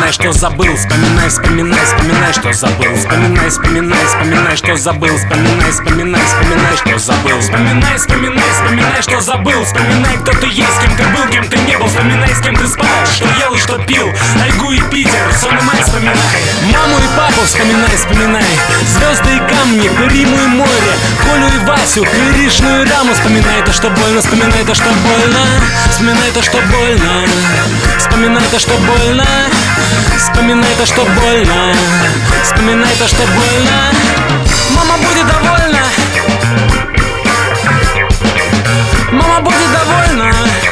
вспоминай, что забыл. Вспоминай, вспоминай, вспоминай, что забыл. Вспоминай, вспоминай, вспоминай, что забыл. Вспоминай, вспоминай, вспоминай, что забыл. Вспоминай, вспоминай, вспоминай, что забыл. Вспоминай, кто ты есть, кем ты был, кем ты не был. Вспоминай, с кем ты спал, что ел и что пил. Тайгу и Питер, вспоминай, вспоминай. Маму и папу вспоминай, вспоминай. Звезды и камни, Риму и море, Колю и Васю, Кришну и Раму. Вспоминай то, что больно, вспоминай то, что больно. Вспоминай то, что больно. Вспоминай то, что больно. Вспоминай то, что больно. Вспоминай то, что больно. Мама будет довольна. Мама будет довольна.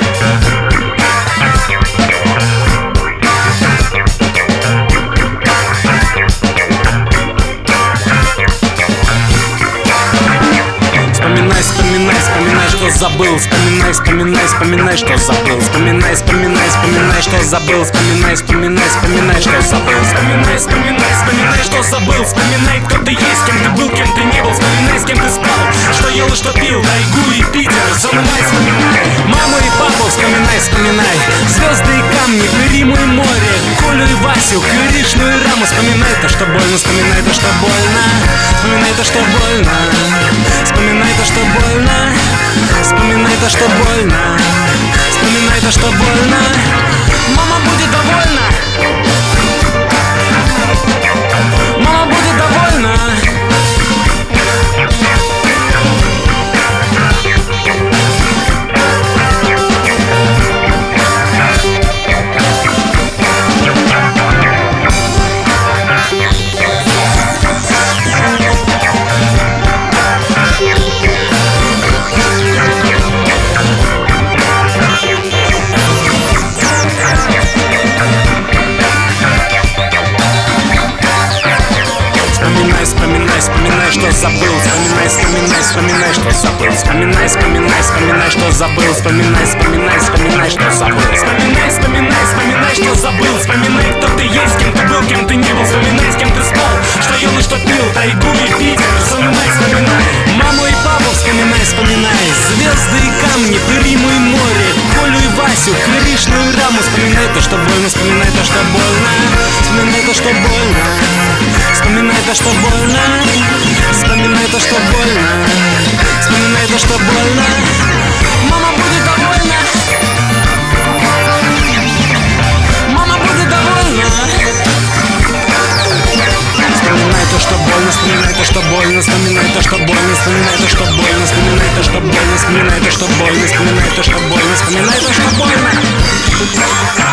Вспоминай, вспоминай, вспоминай, что забыл. Вспоминай, вспоминай, вспоминай, что забыл. Вспоминай, вспоминай, вспоминай, что забыл. Вспоминай, вспоминай, вспоминай, что забыл. Вспоминай, вспоминай, вспоминай, что забыл. Вспоминай, кто ты есть, кем ты был, кем ты не был. Вспоминай, с кем ты спал, что ел и что пил. Тайгу и Питер, вспоминай, вспоминай. Маму и папу вспоминай, вспоминай. Звезды и камни, Риму и море, Колю и Васю, Кришну и Раму. Вспоминай то, что больно, вспоминай то, что больно. Вспоминай то, что больно. Вспоминай то, что больно. Вспоминай то, что больно. Вспоминай то, что больно. Мама будет довольна. Мама будет довольна. Вспоминай, вспоминай, что забыл. Вспоминай, вспоминай, вспоминай, что забыл. Вспоминай, вспоминай, вспоминай, что забыл. Вспоминай, вспоминай, вспоминай, что забыл. Вспоминай, вспоминай, вспоминай, что забыл. Вспоминай, кто ты есть, кем ты был, кем ты не был. Вспоминай, с кем ты спал, что ел и что пил. Тайгу и Питер, вспоминай, вспоминай. Маму и папу вспоминай, вспоминай. Звезды и камни, Риму и море, Колю и Васю, Кришну и Раму. Вспоминай то, что больно, вспоминай то, что больно. Вспоминай то, что больно. Вспоминай то, что больно. Вспоминай то, что больно. Вспоминай то, что больно. Мама будет довольна. Мама будет довольна. Вспоминай то, что больно. Вспоминай то, что больно. Вспоминай то, что больно. Вспоминай то, что больно. Вспоминай то, что больно. Вспоминай то, что больно. Вспоминай то, что больно. Вспоминай то, что больно.